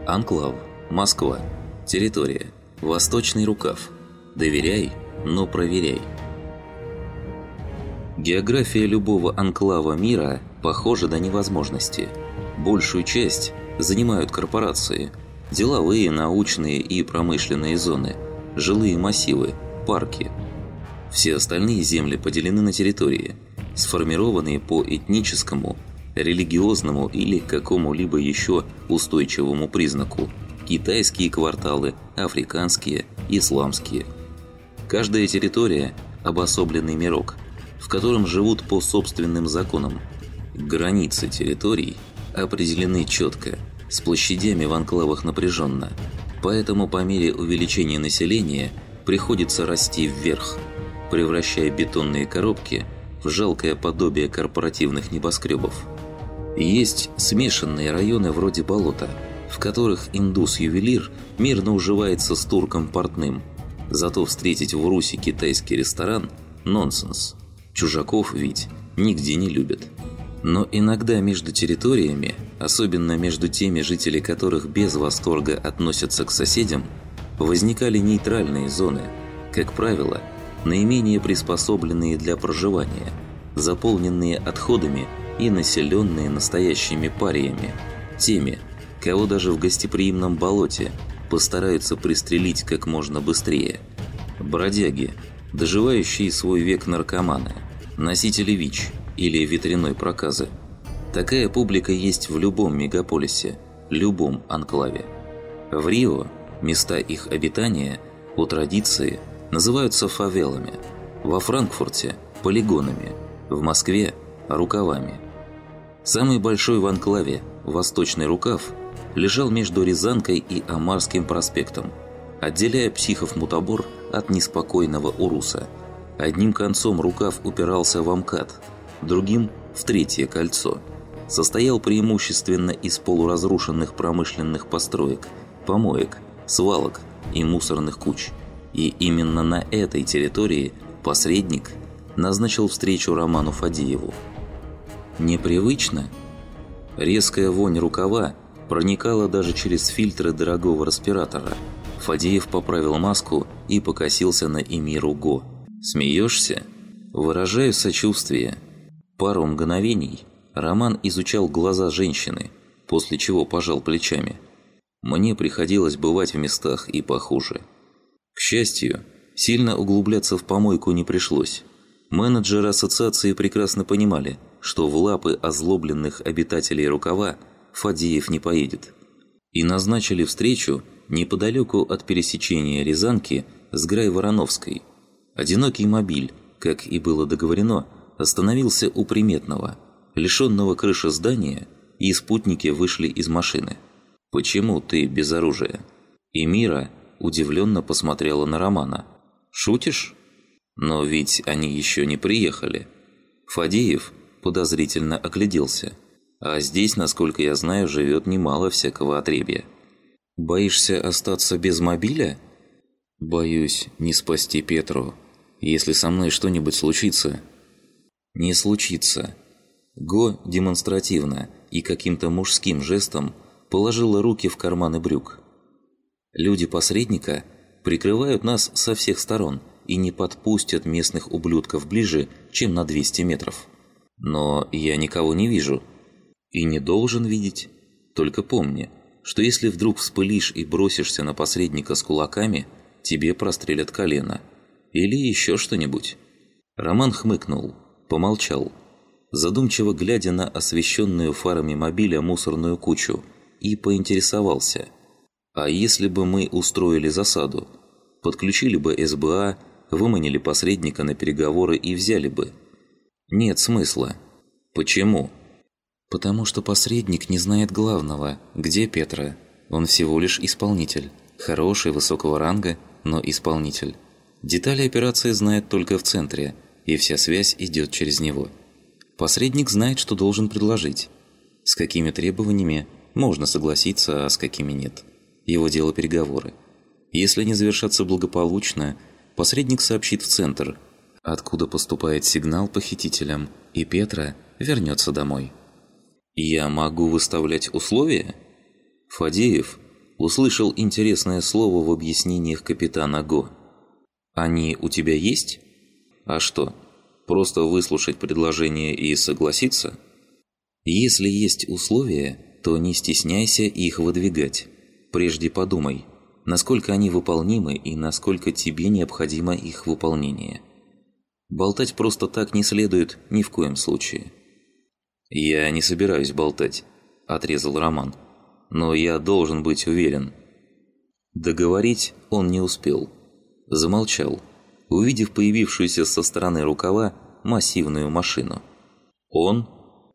Анклав. Москва. Территория. Восточный рукав. Доверяй, но проверяй. География любого анклава мира похожа до невозможности. Большую часть занимают корпорации, деловые, научные и промышленные зоны, жилые массивы, парки. Все остальные земли поделены на территории, сформированные по этническому, религиозному или какому-либо еще устойчивому признаку. Китайские кварталы, африканские, исламские. Каждая территория – обособленный мирок, в котором живут по собственным законам. Границы территорий определены четко, с площадями в анклавах напряженно, поэтому по мере увеличения населения приходится расти вверх, превращая бетонные коробки в жалкое подобие корпоративных небоскребов. Есть смешанные районы вроде болота, в которых индус-ювелир мирно уживается с турком-портным. Зато встретить в Руси китайский ресторан – нонсенс. Чужаков ведь нигде не любят. Но иногда между территориями, особенно между теми, жители которых без восторга относятся к соседям, возникали нейтральные зоны, как правило, наименее приспособленные для проживания, заполненные отходами и населенные настоящими париями, теми, кого даже в гостеприимном болоте постараются пристрелить как можно быстрее. Бродяги, доживающие свой век наркоманы, носители ВИЧ или ветряной проказы. Такая публика есть в любом мегаполисе, любом анклаве. В Рио места их обитания по традиции называются фавелами, во Франкфурте – полигонами, в Москве – рукавами. Самый большой в анклаве, Восточный рукав, лежал между Рязанкой и Амарским проспектом, отделяя психов-мутабор от неспокойного Уруса. Одним концом рукав упирался в МКАД, другим – в третье кольцо. Состоял преимущественно из полуразрушенных промышленных построек, помоек, свалок и мусорных куч. И именно на этой территории посредник назначил встречу Роману Фадееву. Непривычно? Резкая вонь рукава проникала даже через фильтры дорогого респиратора. Фадеев поправил маску и покосился на Эмиру Го. «Смеешься? Выражаю сочувствие». Пару мгновений Роман изучал глаза женщины, после чего пожал плечами. «Мне приходилось бывать в местах и похуже». К счастью, сильно углубляться в помойку не пришлось. Менеджеры ассоциации прекрасно понимали, что в лапы озлобленных обитателей рукава Фадеев не поедет. И назначили встречу неподалеку от пересечения Рязанки с Грай-Вороновской. Одинокий мобиль, как и было договорено, остановился у приметного, лишенного крыши здания, и спутники вышли из машины. «Почему ты без оружия?» Эмира удивленно посмотрела на Романа. «Шутишь? Но ведь они еще не приехали». Фадеев подозрительно огляделся. «А здесь, насколько я знаю, живет немало всякого отребья». «Боишься остаться без мобиля?» «Боюсь не спасти Петру. Если со мной что-нибудь случится...» «Не случится». Го демонстративно и каким-то мужским жестом положила руки в карманы брюк. «Люди посредника прикрывают нас со всех сторон и не подпустят местных ублюдков ближе, чем на 200 метров. Но я никого не вижу. И не должен видеть. Только помни, что если вдруг вспылишь и бросишься на посредника с кулаками, тебе прострелят колено. Или еще что-нибудь». Роман хмыкнул, помолчал, задумчиво глядя на освещенную фарами мобиля мусорную кучу, и поинтересовался. «А если бы мы устроили засаду? Подключили бы СБА, выманили посредника на переговоры и взяли бы?» «Нет смысла». «Почему?» «Потому что посредник не знает главного, где Петра. Он всего лишь исполнитель. Хороший, высокого ранга, но исполнитель. Детали операции знает только в центре, и вся связь идет через него. Посредник знает, что должен предложить. С какими требованиями можно согласиться, а с какими нет. Его дело переговоры. Если они завершатся благополучно, посредник сообщит в центр, откуда поступает сигнал похитителям, и Петра вернется домой». «Я могу выставлять условия?» Фадеев услышал интересное слово в объяснениях капитана Го. «Они у тебя есть? А что, просто выслушать предложение и согласиться? Если есть условия, то не стесняйся их выдвигать. Прежде подумай, насколько они выполнимы и насколько тебе необходимо их выполнение. Болтать просто так не следует ни в коем случае». «Я не собираюсь болтать», – отрезал Роман. «Но я должен быть уверен». Договорить он не успел. Замолчал, увидев появившуюся со стороны рукава массивную машину. Он.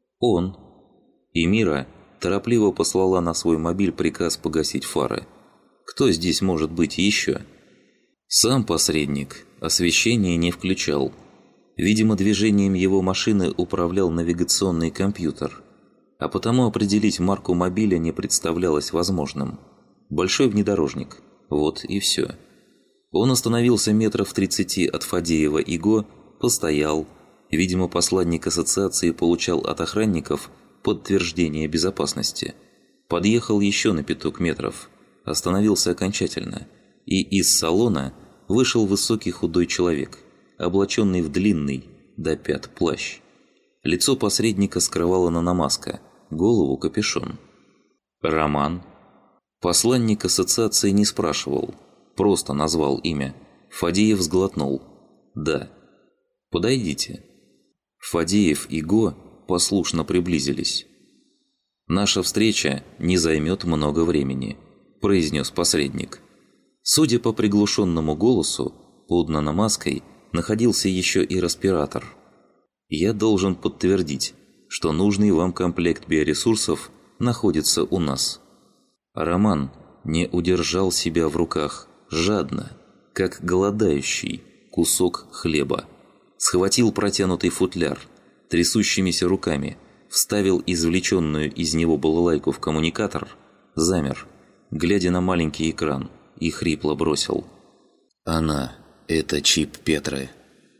И Мира торопливо послала на свой мобиль приказ погасить фары. Кто здесь может быть еще? Сам посредник освещение не включал. Видимо, движением его машины управлял навигационный компьютер, а потому определить марку мобиля не представлялось возможным. Большой внедорожник. Вот и все. Он остановился метров в 30 от Фадеева и Го, постоял. Видимо, посланник ассоциации получал от охранников подтверждение безопасности. Подъехал еще на 5 метров, остановился окончательно, и из салона вышел высокий худой человек, облаченный в длинный, до пят плащ. Лицо посредника скрывала наномаска, голову капюшон. «Роман?» Посланник ассоциации не спрашивал, просто назвал имя. Фадеев сглотнул. «Да». «Подойдите». Фадеев и Го послушно приблизились. «Наша встреча не займет много времени», – произнес посредник. Судя по приглушенному голосу, под наномаской находился еще и респиратор. «Я должен подтвердить, что нужный вам комплект биоресурсов находится у нас». Роман не удержал себя в руках жадно, как голодающий кусок хлеба. Схватил протянутый футляр, трясущимися руками, вставил извлеченную из него балалайку в коммуникатор, замер, глядя на маленький экран, и хрипло бросил: «Она, это чип Петры».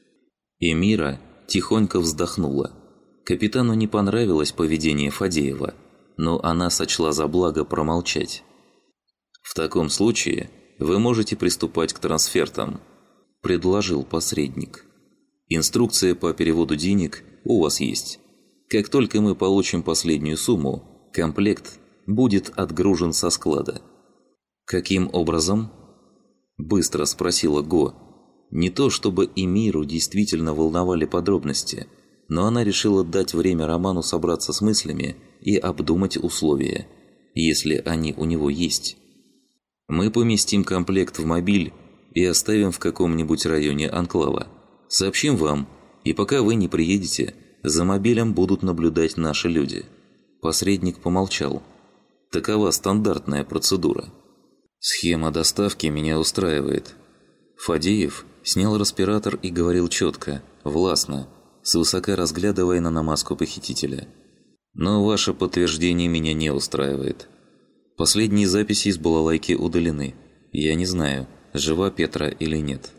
И Мира тихонько вздохнула. Капитану не понравилось поведение Фадеева, но она сочла за благо промолчать. «В таком случае вы можете приступать к трансфертам», – предложил посредник. «Инструкция по переводу денег у вас есть. Как только мы получим последнюю сумму, комплект будет отгружен со склада». «Каким образом?» – быстро спросила Го. Не то чтобы и Миру действительно волновали подробности, но она решила дать время Роману собраться с мыслями и обдумать условия, если они у него есть. «Мы поместим комплект в мобиль и оставим в каком-нибудь районе анклава. Сообщим вам, и пока вы не приедете, за мобилем будут наблюдать наши люди». Посредник помолчал. «Такова стандартная процедура». «Схема доставки меня устраивает». Фадеев снял респиратор и говорил четко, властно, свысока разглядывая наномаску похитителя. «Но ваше подтверждение меня не устраивает. Последние записи из балалайки удалены. Я не знаю, жива Петра или нет.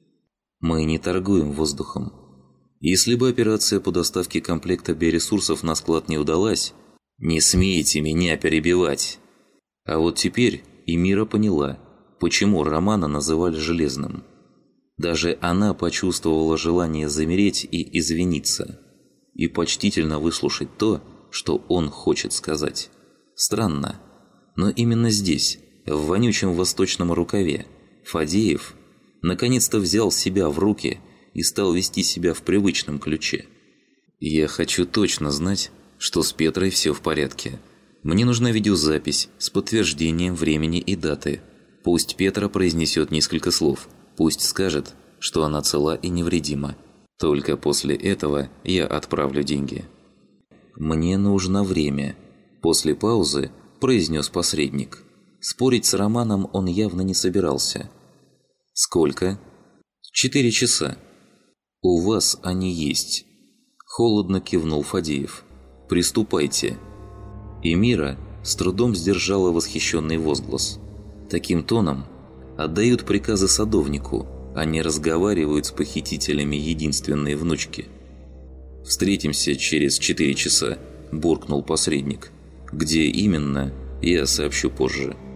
Мы не торгуем воздухом. Если бы операция по доставке комплекта биоресурсов на склад не удалась, не смейте меня перебивать». А вот теперь и Мира поняла, почему Романа называли Железным. Даже она почувствовала желание замереть и извиниться, и почтительно выслушать то, что он хочет сказать. Странно, но именно здесь, в вонючем восточном рукаве, Фадеев наконец-то взял себя в руки и стал вести себя в привычном ключе. «Я хочу точно знать, что с Петрой все в порядке. Мне нужна видеозапись с подтверждением времени и даты. Пусть Петра произнесет несколько слов, пусть скажет, что она цела и невредима. Только после этого я отправлю деньги». «Мне нужно время», – после паузы произнес посредник. Спорить с Романом он явно не собирался. «Сколько?» 4 часа. «У вас они есть», – холодно кивнул Фадеев. «Приступайте». И Мира с трудом сдержала восхищенный возглас. Таким тоном отдают приказы садовнику, а не разговаривают с похитителями единственной внучки. «Встретимся через 4 часа», – буркнул посредник. «Где именно, я сообщу позже».